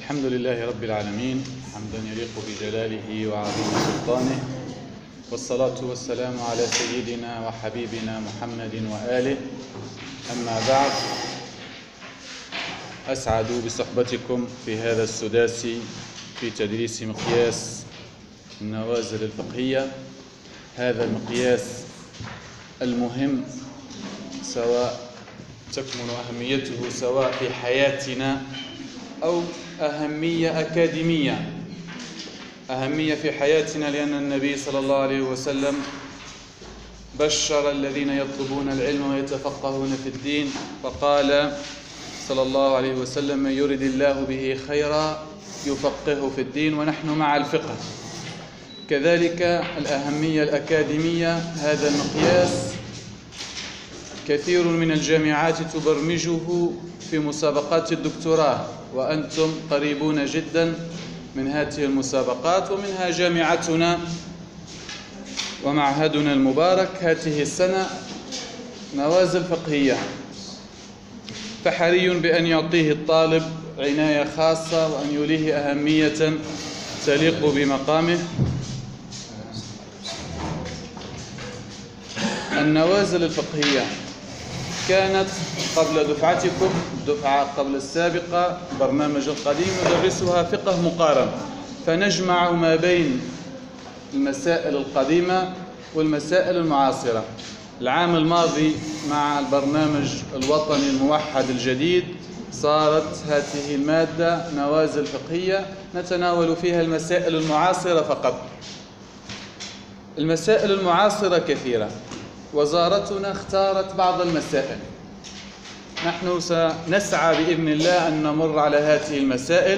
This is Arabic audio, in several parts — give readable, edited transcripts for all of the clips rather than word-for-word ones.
الحمد لله رب العالمين حمدا يليق بجلاله وعظيم سلطانه، والصلاة والسلام على سيدنا وحبيبنا محمد وآله. أما بعد، أسعد بصحبتكم في هذا السداس في تدريس مقياس النوازل الفقهية. هذا المقياس المهم، سواء تكمن أهميته سواء في حياتنا أو أهمية أكاديمية. أهمية في حياتنا لأن النبي صلى الله عليه وسلم بشر الذين يطلبون العلم ويتفقهون في الدين، فقال صلى الله عليه وسلم: من يرد الله به خيرا يفقهه في الدين. ونحن مع الفقه. كذلك الأهمية الأكاديمية، هذا المقياس كثير من الجامعات تبرمجه في مسابقات الدكتوراه، وأنتم قريبون جدا من هذه المسابقات، ومنها جامعتنا ومعهدنا المبارك هذه السنة نوازل فقهية. فحري بأن يعطيه الطالب عناية خاصة وأن يوليه أهمية تليق بمقامه. النوازل الفقهية كانت قبل دفعتكم، الدفعة قبل السابقة، برنامج القديم، ندرسها فقه مقارن، فنجمع ما بين المسائل القديمة والمسائل المعاصرة. العام الماضي مع البرنامج الوطني الموحد الجديد صارت هذه المادة نوازل فقهية نتناول فيها المسائل المعاصرة فقط. المسائل المعاصرة كثيرة، وزارتنا اختارت بعض المسائل. نحن سنسعى بإذن الله أن نمر على هذه المسائل.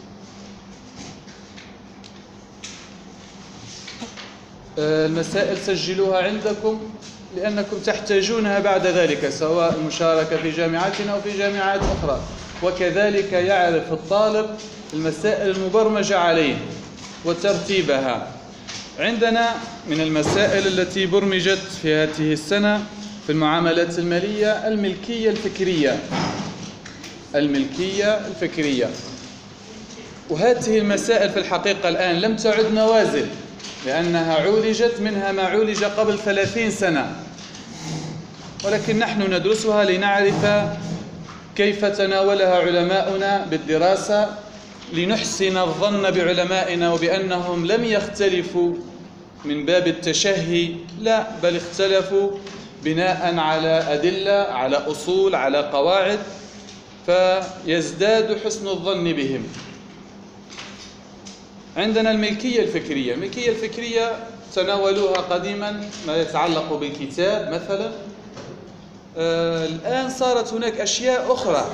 المسائل سجلوها عندكم لأنكم تحتاجونها بعد ذلك، سواء المشاركة في جامعاتنا أو في جامعات أخرى. وكذلك يعرف الطالب المسائل المبرمجة عليه وترتيبها. عندنا من المسائل التي برمجت في هذه السنة في المعاملات المالية الملكية الفكرية. الملكية الفكرية، وهذه المسائل في الحقيقة الآن لم تعد نوازل، لأنها عولجت، منها ما عولج قبل 30 سنة، ولكن نحن ندرسها لنعرف كيف تناولها علماؤنا بالدراسة، لنحسن الظن بعلمائنا وبأنهم لم يختلفوا من باب التشهي، لا، بل اختلفوا بناء على أدلة، على أصول، على قواعد، فيزداد حسن الظن بهم. عندنا الملكية الفكرية. الملكية الفكرية تناولوها قديما ما يتعلق بالكتاب مثلا. الآن صارت هناك أشياء أخرى.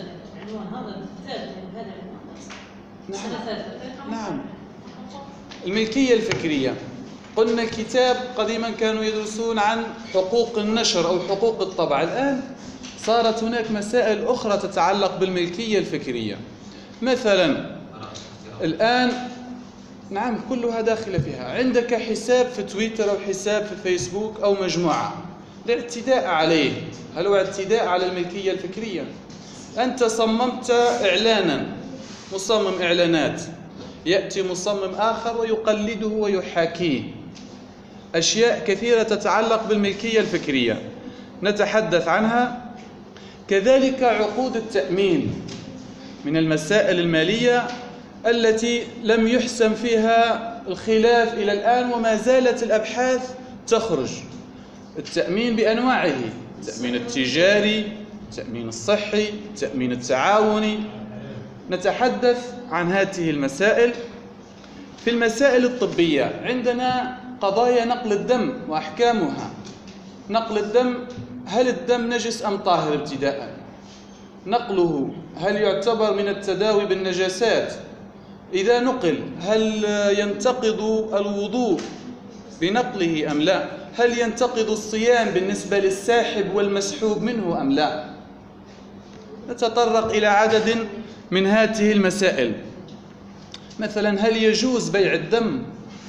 نعم. الملكية الفكرية، قلنا الكتاب قديما كانوا يدرسون عن حقوق النشر أو حقوق الطبع. الآن صارت هناك مسائل أخرى تتعلق بالملكية الفكرية. مثلا الآن، نعم، كلها داخلة فيها. عندك حساب في تويتر أو حساب في الفيسبوك أو مجموعة، الاعتداء عليه هل هو اعتداء على الملكية الفكرية؟ أنت صممت إعلانا، مصمم إعلانات، يأتي مصمم آخر ويقلده ويحاكيه. أشياء كثيرة تتعلق بالملكية الفكرية نتحدث عنها. كذلك عقود التأمين من المسائل المالية التي لم يحسم فيها الخلاف إلى الآن، وما زالت الأبحاث تخرج. التأمين بأنواعه: التأمين التجاري، التأمين الصحي، التأمين التعاوني. نتحدث عن هذه المسائل. في المسائل الطبية عندنا قضايا نقل الدم وأحكامها. نقل الدم، هل الدم نجس أم طاهر ابتداء؟ نقله هل يعتبر من التداوي بالنجاسات؟ إذا نقل هل ينتقض الوضوء بنقله أم لا؟ هل ينتقض الصيام بالنسبة للساحب والمسحوب منه أم لا؟ نتطرق إلى عدد من هذه المسائل. مثلا هل يجوز بيع الدم؟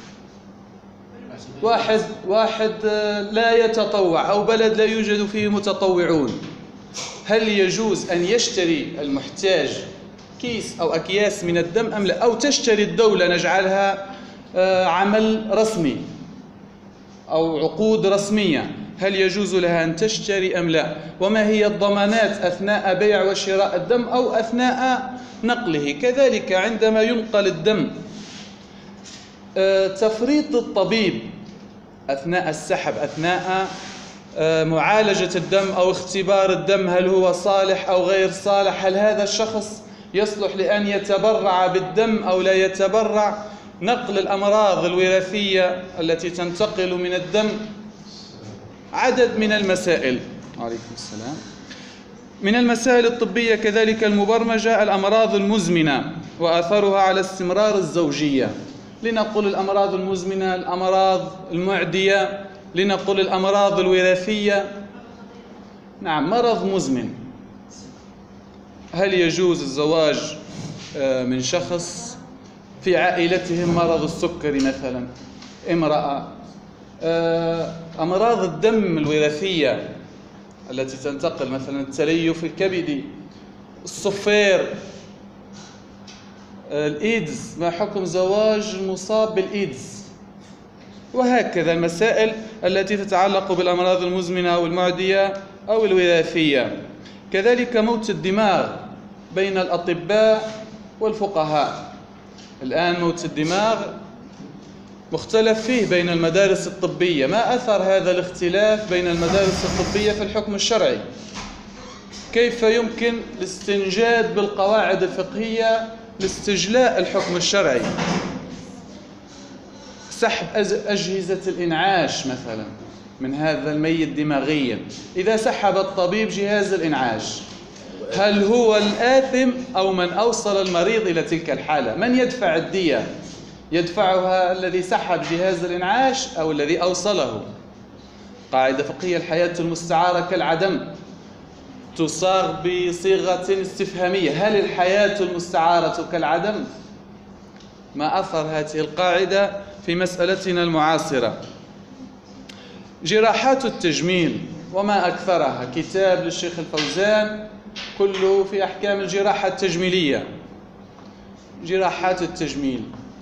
واحد لا يتطوع أو بلد لا يوجد فيه متطوعون، هل يجوز أن يشتري المحتاج كيس أو أكياس من الدم أم لا، أو تشتري الدولة نجعلها عمل رسمي أو عقود رسمية، هل يجوز لها أن تشتري أم لا؟ وما هي الضمانات أثناء بيع وشراء الدم أو أثناء نقله؟ كذلك عندما ينقل الدم، تفريط الطبيب أثناء السحب، أثناء معالجة الدم أو اختبار الدم، هل هو صالح أو غير صالح؟ هل هذا الشخص يصلح لأن يتبرع بالدم أو لا يتبرع؟ نقل الأمراض الوراثية التي تنتقل من الدم، عدد من المسائل. عليكم السلام. من المسائل الطبية كذلك المبرمجة الأمراض المزمنة وآثارها على استمرار الزوجية. لنقل الأمراض المزمنة، الأمراض المعدية، لنقل الأمراض الوراثية. نعم، مرض مزمن، هل يجوز الزواج من شخص في عائلتهم مرض السكري مثلا، امرأة؟ أمراض الدم الوراثية التي تنتقل، مثلا التليف الكبدي، الصفير، الإيدز، ما حكم زواج المصاب بالإيدز؟ وهكذا المسائل التي تتعلق بالأمراض المزمنة أو المعدية أو الوراثية. كذلك موت الدماغ بين الأطباء والفقهاء. الآن موت الدماغ مختلف فيه بين المدارس الطبية، ما أثر هذا الاختلاف بين المدارس الطبية في الحكم الشرعي؟ كيف يمكن الاستنجاد بالقواعد الفقهية لاستجلاء الحكم الشرعي؟ سحب أجهزة الإنعاش مثلا من هذا الميت دماغيا، إذا سحب الطبيب جهاز الإنعاش، هل هو الآثم أو من أوصل المريض إلى تلك الحالة؟ من يدفع الدية؟ يدفعها الذي سحب جهاز الإنعاش أو الذي أوصله؟ قاعدة فقهية الحياة المستعارة كالعدم تصاغ بصيغة استفهامية، هل الحياة المستعارة كالعدم؟ ما أثر هذه القاعدة في مسألتنا المعاصرة؟ جراحات التجميل وما أكثرها، كتاب للشيخ الفوزان كله في أحكام الجراحة التجميلية. جراحات التجميل،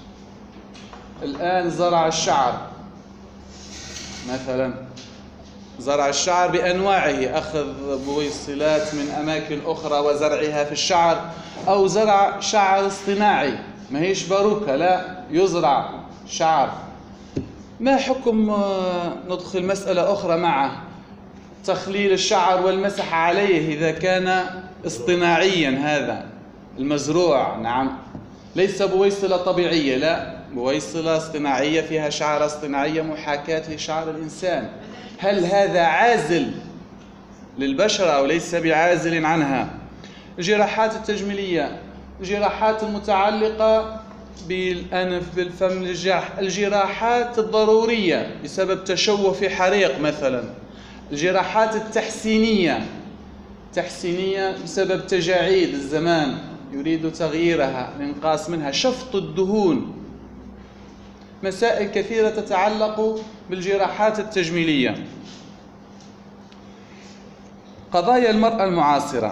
الآن زرع الشعر مثلا، زرع الشعر بأنواعه، أخذ بويصلات من أماكن أخرى وزرعها في الشعر، أو زرع شعر اصطناعي، ما هيش باروكة، لا، يزرع شعر. ما حكم ندخل مسألة أخرى معه، تخليل الشعر والمسح عليه إذا كان اصطناعيا، هذا المزروع، نعم، ليس بويصلة طبيعية، لا، بويصلة اصطناعية فيها شعر اصطناعية محاكاة لشعر الإنسان، هل هذا عازل للبشرة أو ليس بعازل عنها؟ الجراحات التجميلية، الجراحات المتعلقة بالأنف، بالفم، الجراحات الضرورية بسبب تشوه في حريق مثلا، الجراحات التحسينية بسبب تجاعيد الزمان يريد تغييرها، الإنقاص منها، شفط الدهون، مسائل كثيرة تتعلق بالجراحات التجميلية. قضايا المرأة المعاصرة.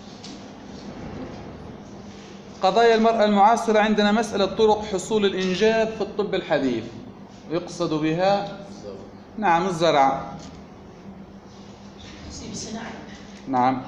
قضايا المرأة المعاصرة، عندنا مسألة طرق حصول الإنجاب في الطب الحديث، يقصد بها نعم الزرع، نعم،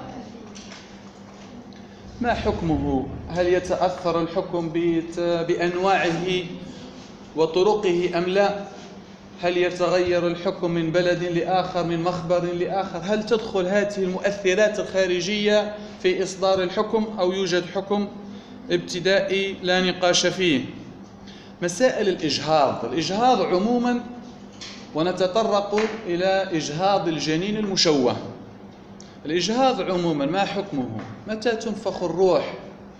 ما حكمه؟ هل يتأثر الحكم بأنواعه وطرقه أم لا؟ هل يتغير الحكم من بلد لآخر، من مخبر لآخر؟ هل تدخل هذه المؤثرات الخارجية في إصدار الحكم أو يوجد حكم ابتدائي لا نقاش فيه؟ مسائل الإجهاض عموما، ونتطرق إلى إجهاض الجنين المشوه. الإجهاض عموما ما حكمه؟ متى تنفخ الروح؟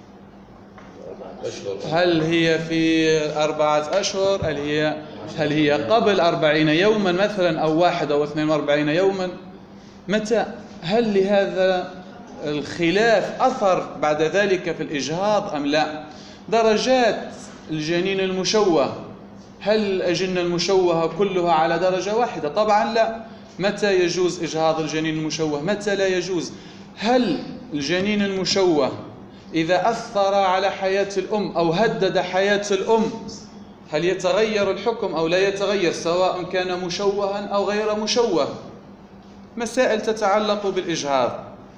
هل هي في 4 أشهر؟ هل هي قبل 40 يوما مثلا، أو 1 أو 42 يوما؟ متى؟ هل لهذا الخلاف أثر بعد ذلك في الإجهاض أم لا؟ درجات الجنين المشوه، هل الأجنة المشوهة كلها على درجة واحدة؟ طبعا لا. متى يجوز إجهاض الجنين المشوه؟ متى لا يجوز؟ هل الجنين المشوه إذا أثر على حياة الأم أو هدد حياة الأم هل يتغير الحكم أو لا يتغير، سواء كان مشوها أو غير مشوه؟ مسائل تتعلق بالإجهاض.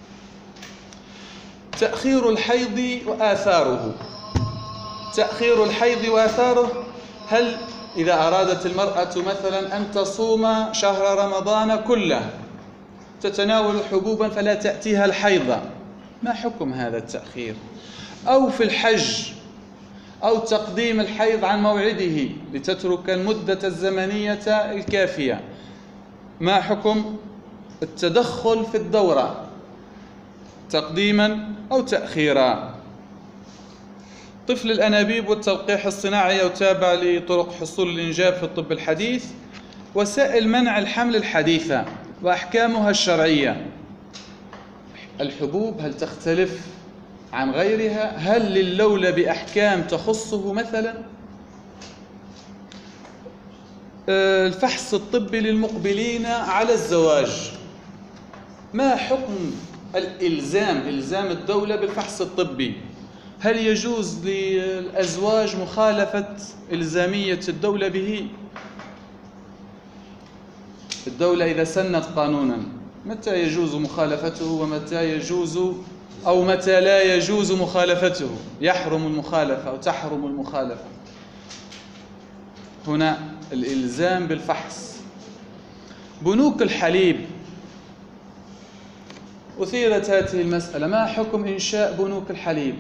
تأخير الحيض وآثاره. تأخير الحيض وآثاره، هل إذا أرادت المرأة مثلا أن تصوم شهر رمضان كله تتناول حبوبا فلا تأتيها الحيضة، ما حكم هذا التأخير؟ أو في الحج، أو تقديم الحيض عن موعده لتترك المدة الزمنية الكافية، ما حكم التدخل في الدورة تقديما أو تأخيرا؟ طفل الأنابيب والتلقيح الصناعي يتابع لطرق حصول الإنجاب في الطب الحديث. وسائل منع الحمل الحديثة وأحكامها الشرعية. الحبوب هل تختلف عن غيرها؟ هل للولة بأحكام تخصه مثلا؟ الفحص الطبي للمقبلين على الزواج، ما حكم إلزام الدولة بالفحص الطبي؟ هل يجوز للأزواج مخالفة إلزامية الدولة به؟ الدولة إذا سنت قانونا متى يجوز مخالفته ومتى يجوز أو متى لا يجوز مخالفته؟ يحرم المخالفة أو تحرم المخالفة. هنا الإلزام بالفحص. بنوك الحليب، أثيرت هذه المسألة، ما حكم إنشاء بنوك الحليب؟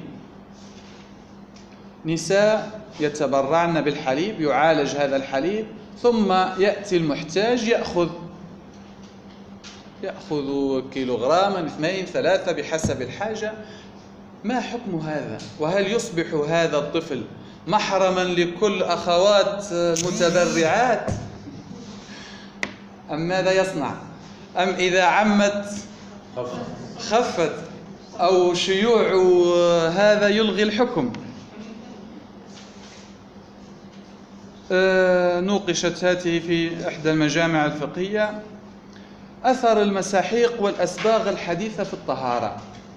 نساء يتبرعن بالحليب، يعالج هذا الحليب، ثم يأتي المحتاج يأخذ كيلوغراما 2 3 بحسب الحاجة. ما حكم هذا؟ وهل يصبح هذا الطفل محرما لكل أخوات متبرعات أم ماذا يصنع؟ أم إذا عمت خفت أو شيوع هذا يلغي الحكم؟ نوقشت هذه في إحدى المجامع الفقهية. أثر المساحيق والأسباغ الحديثة في الطهارة.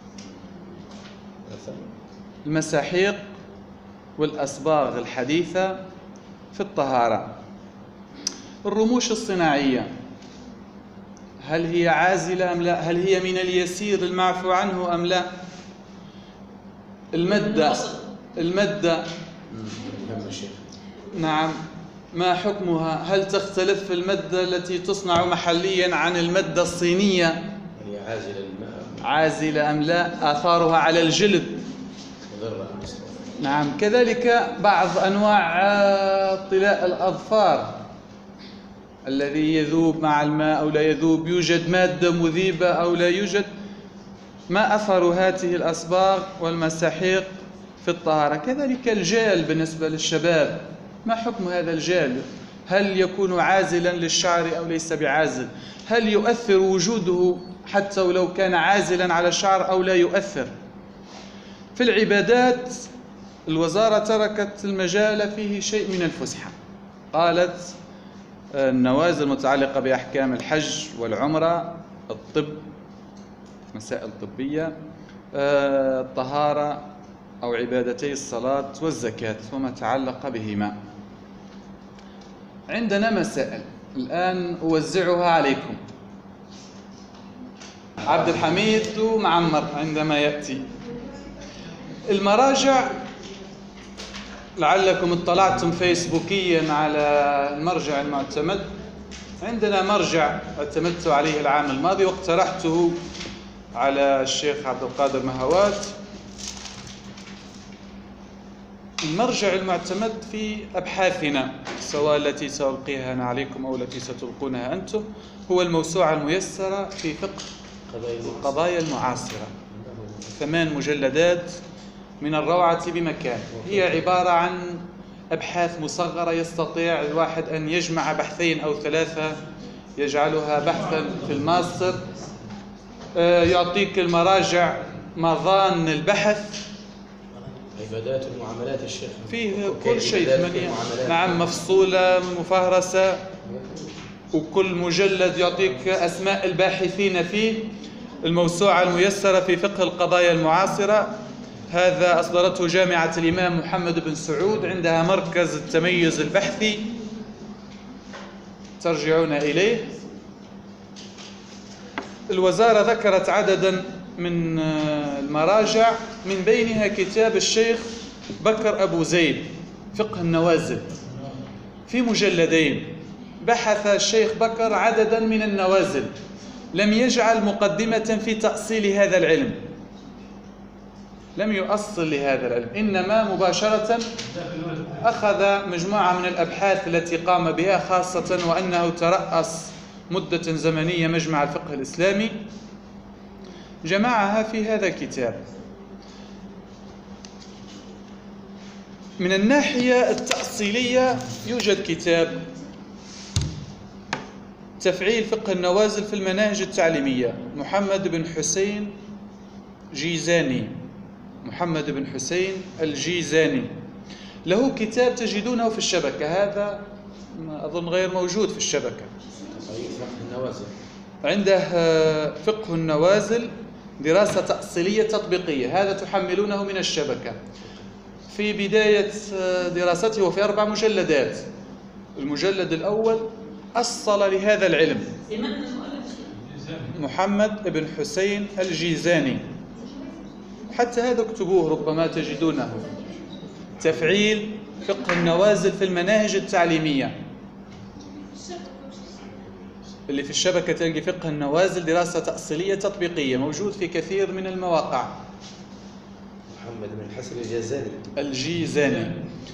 المساحيق والأسباغ الحديثة في الطهارة. الرموش الصناعية، هل هي عازلة أم لا؟ هل هي من اليسير المعفو عنه أم لا؟ المادة نعم، ما حكمها؟ هل تختلف في المادة التي تصنع محليا عن المادة الصينية؟ هي عازلة أم لا؟ آثارها على الجلد. نعم. كذلك بعض أنواع طلاء الأظفار الذي يذوب مع الماء أو لا يذوب، يوجد مادة مذيبة أو لا يوجد. ما أثر هذه الأصباغ والمساحيق في الطهارة؟ كذلك الجال بالنسبة للشباب، ما حكم هذا الجال؟ هل يكون عازلا للشعر أو ليس بعازل؟ هل يؤثر وجوده حتى ولو كان عازلا على الشعر أو لا يؤثر؟ في العبادات الوزارة تركت المجال فيه شيء من الفسحة، قالت النوازل المتعلقة بأحكام الحج والعمرة، الطب، مسائل طبية، الطهارة أو عبادتي الصلاة والزكاة وما تعلق بهما. عندنا مسائل الآن أوزعها عليكم. عبد الحميد ومعمر عندما يأتي. المراجع، لعلكم اطلعتم فيسبوكيا على المرجع المعتمد. عندنا مرجع اعتمدت عليه العام الماضي واقترحته على الشيخ عبد القادر مهوات. المرجع المعتمد في أبحاثنا سواء التي سألقيها أنا عليكم أو التي ستلقونها أنتم هو الموسوعة الميسرة في فقه القضايا المعاصرة، 8 مجلدات من الروعة بمكان. هي عبارة عن أبحاث مصغرة يستطيع الواحد أن يجمع بحثين أو 3 يجعلها بحثا في الماستر. يعطيك المراجع مظان البحث، عبادات المعاملات الشيخ فيه كل شيء، 8 نعم، مفصولة مفهرسة، وكل مجلد يعطيك أسماء الباحثين فيه. الموسوعة الميسرة في فقه القضايا المعاصرة هذا أصدرته جامعة الإمام محمد بن سعود، عندها مركز التميز البحثي ترجعون إليه. الوزارة ذكرت عددا من المراجع، من بينها كتاب الشيخ بكر أبو زيد فقه النوازل في مجلدين. بحث الشيخ بكر عددا من النوازل، لم يجعل مقدمة في تأصيل هذا العلم، لم يؤصل لهذا العلم، إنما مباشرة أخذ مجموعة من الأبحاث التي قام بها، خاصة وأنه ترأس مدة زمنية مجمع الفقه الإسلامي، جمعها في هذا الكتاب. من الناحية التأصيلية يوجد كتاب تفعيل فقه النوازل في المناهج التعليمية، محمد بن حسين جيزاني، محمد بن حسين الجيزاني، له كتاب تجدونه في الشبكة، هذا أظن غير موجود في الشبكة. عنده فقه النوازل دراسة تأصيلية تطبيقية، هذا تحملونه من الشبكة. في بداية دراسته وفي 4 مجلدات، المجلد الأول أصل لهذا العلم، محمد بن حسين الجيزاني، حتى هذا اكتبوه ربما تجدونه، تفعيل فقه النوازل في المناهج التعليمية. اللي في الشبكة تلقي فقه النوازل دراسة تأصيلية تطبيقية، موجود في كثير من المواقع. محمد بن حسن الجيزاني الجيزاني.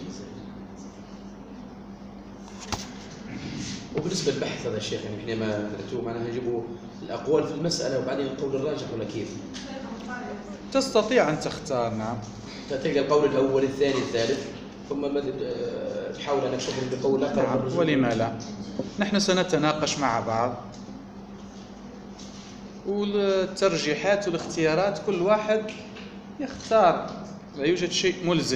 وبالنسبة للبحث هذا الشيخ، يعني حينما نأتوا معناها نجيبوا الأقوال في المسألة وبعدين القول الراجح ولا كيف؟ تستطيع أن تختار، نعم. تلقى القول الأول الثاني الثالث، ثم تحاول أن تشوف بقول آخر. نعم، ولما لا؟ نحن سنتناقش مع بعض، والترجيحات والاختيارات كل واحد يختار، لا يوجد شيء ملزم.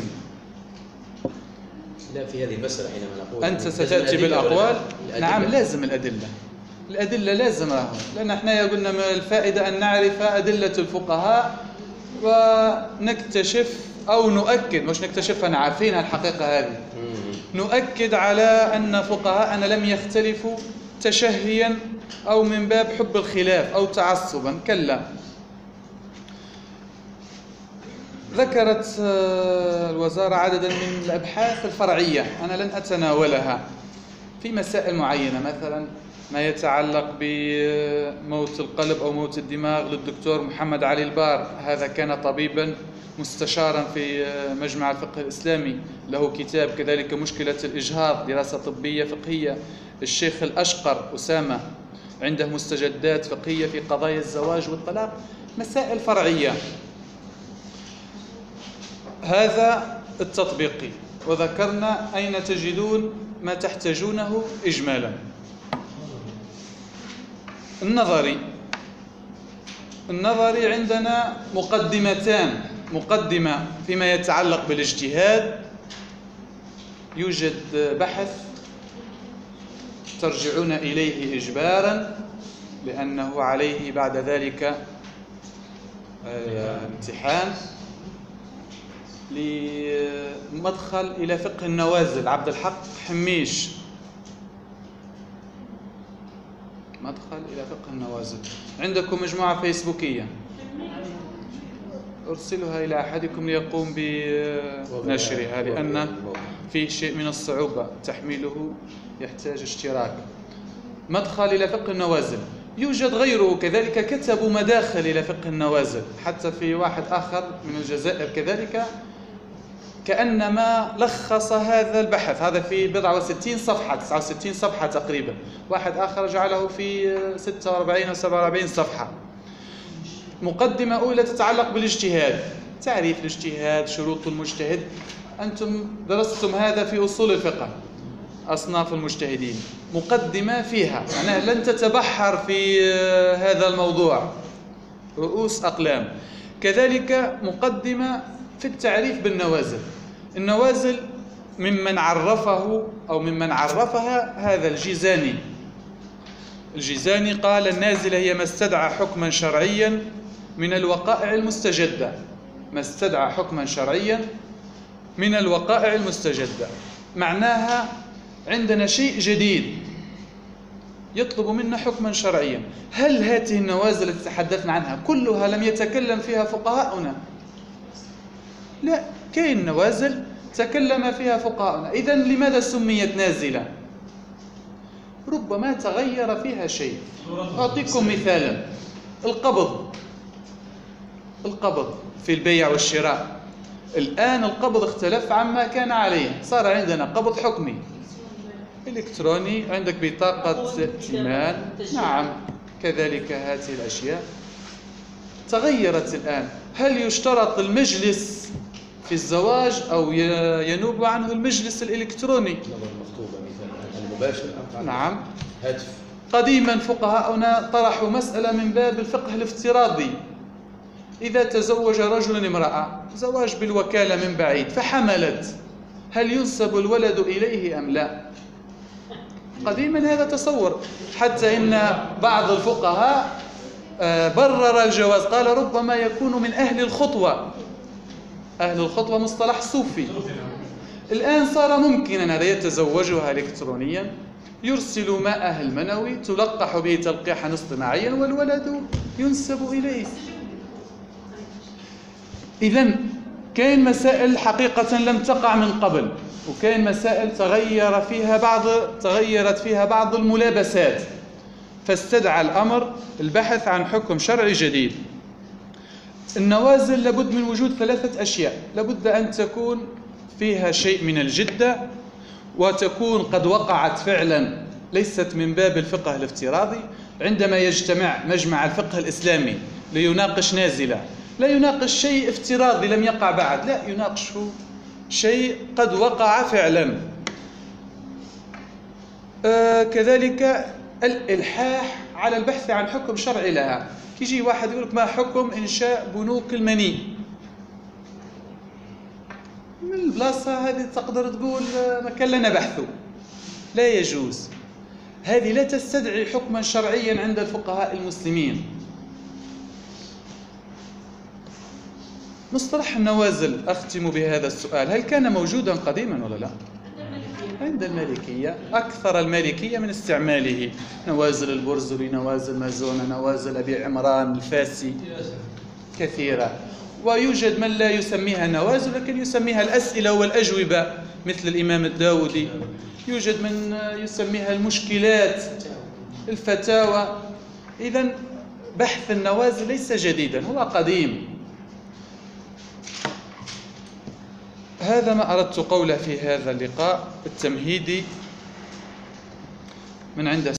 لا، في هذه المسألة حينما نقول أنت ستأتي بالأقوال. نعم، لازم الأدلة لازم، لأن احنا قلنا الفائدة أن نعرف أدلة الفقهاء ونكتشف أو نؤكد، مش نكتشف أنا عارفينها الحقيقة هذه، نؤكد على أن فقهاءنا لم يختلفوا تشهيا أو من باب حب الخلاف أو تعصبا، كلا. ذكرت الوزارة عددا من الأبحاث الفرعية، أنا لن أتناولها، في مسائل معينة، مثلا ما يتعلق بموت القلب أو موت الدماغ للدكتور محمد علي البار، هذا كان طبيبا مستشارا في مجمع الفقه الإسلامي، له كتاب كذلك مشكلة الإجهاض، دراسة طبية فقهية. الشيخ الأشقر أسامة عنده مستجدات فقهية في قضايا الزواج والطلاق، مسائل فرعية. هذا التطبيقي، وذكرنا أين تجدون ما تحتاجونه إجمالا. النظري عندنا مقدمتان، مقدمة فيما يتعلق بالاجتهاد، يوجد بحث ترجعون إليه إجبارا، لأنه عليه بعد ذلك امتحان، لمدخل إلى فقه النوازل، عبد الحق حميش، مدخل إلى فقه النوازل. عندكم مجموعة فيسبوكية، أرسلها إلى أحدكم ليقوم بنشرها، لأن فيه شيء من الصعوبة، تحميله يحتاج اشتراك. مدخل إلى فقه النوازل. يوجد غيره كذلك كتبوا مداخل إلى فقه النوازل، حتى في واحد آخر من الجزائر كذلك كأنما لخص هذا البحث، هذا في 64 صفحة 69 صفحة تقريبا، واحد آخر جعله في 46 أو 47 صفحة. مقدمة أولى تتعلق بالاجتهاد، تعريف الاجتهاد، شروط المجتهد، أنتم درستم هذا في أصول الفقه، أصناف المجتهدين. مقدمة فيها، معناها لن تتبحر في هذا الموضوع، رؤوس أقلام. كذلك مقدمة في التعريف بالنوازل. النوازل ممن عرفه أو ممن عرفها هذا الجيزاني. الجيزاني قال: النازلة هي ما استدعى حكما شرعيا من الوقائع المستجدة. ما استدعى حكما شرعيا من الوقائع المستجدة. معناها عندنا شيء جديد يطلب منا حكما شرعيا. هل هذه النوازل التي تحدثنا عنها كلها لم يتكلم فيها فقهاؤنا؟ لا، كاين نوازل تكلم فيها فقهاؤنا. إذن لماذا سميت نازلة؟ ربما تغير فيها شيء. أعطيكم مثالا: القبض في البيع والشراء. الآن القبض اختلف عما كان عليه، صار عندنا قبض حكمي إلكتروني، عندك بطاقة ائتمان، نعم، كذلك هذه الأشياء تغيرت الآن. هل يشترط المجلس في الزواج أو ينوب عنه المجلس الإلكتروني؟ المخطوبة مثلا المباشر، نعم. هاتف. قديما فقهاؤنا طرحوا مسألة من باب الفقه الافتراضي: إذا تزوج رجل امرأة زواج بالوكالة من بعيد فحملت، هل ينسب الولد إليه أم لا؟ قديما هذا تصور، حتى إن بعض الفقهاء برر الجواز، قال ربما يكون من أهل الخطوة. أهل الخطوة مصطلح صوفي. الآن صار ممكنا هذا، يتزوجها إلكترونيا، يرسل ماءه المنوي، تلقح به تلقيحا اصطناعيا، والولد ينسب إليه. إذن كاين مسائل حقيقة لم تقع من قبل، وكاين مسائل تغيرت فيها بعض الملابسات، فاستدعى الأمر البحث عن حكم شرعي جديد. النوازل لابد من وجود 3 أشياء: لابد أن تكون فيها شيء من الجدة، وتكون قد وقعت فعلا، ليست من باب الفقه الافتراضي. عندما يجتمع مجمع الفقه الإسلامي ليناقش نازلة، لا يناقش شيء افتراضي لم يقع بعد، لا، يناقش شيء قد وقع فعلا. كذلك الإلحاح على البحث عن حكم شرعي لها. يجي واحد يقول لك: ما حكم إنشاء بنوك المني؟ من البلاصة هذه تقدر تقول ما كان لنا بحثه، لا يجوز. هذه لا تستدعي حكما شرعيا عند الفقهاء المسلمين. مصطلح النوازل، أختم بهذا السؤال: هل كان موجودا قديما ولا لا؟ عند المالكية، أكثر المالكية من استعماله. نوازل البرزلي، نوازل مازونة، نوازل أبي عمران الفاسي، كثيرة. ويوجد من لا يسميها نوازل لكن يسميها الأسئلة والأجوبة، مثل الإمام الداودي. يوجد من يسميها المشكلات، الفتاوى. إذن بحث النوازل ليس جديدا، هو قديم. هذا ما أردت قوله في هذا اللقاء التمهيدي من عند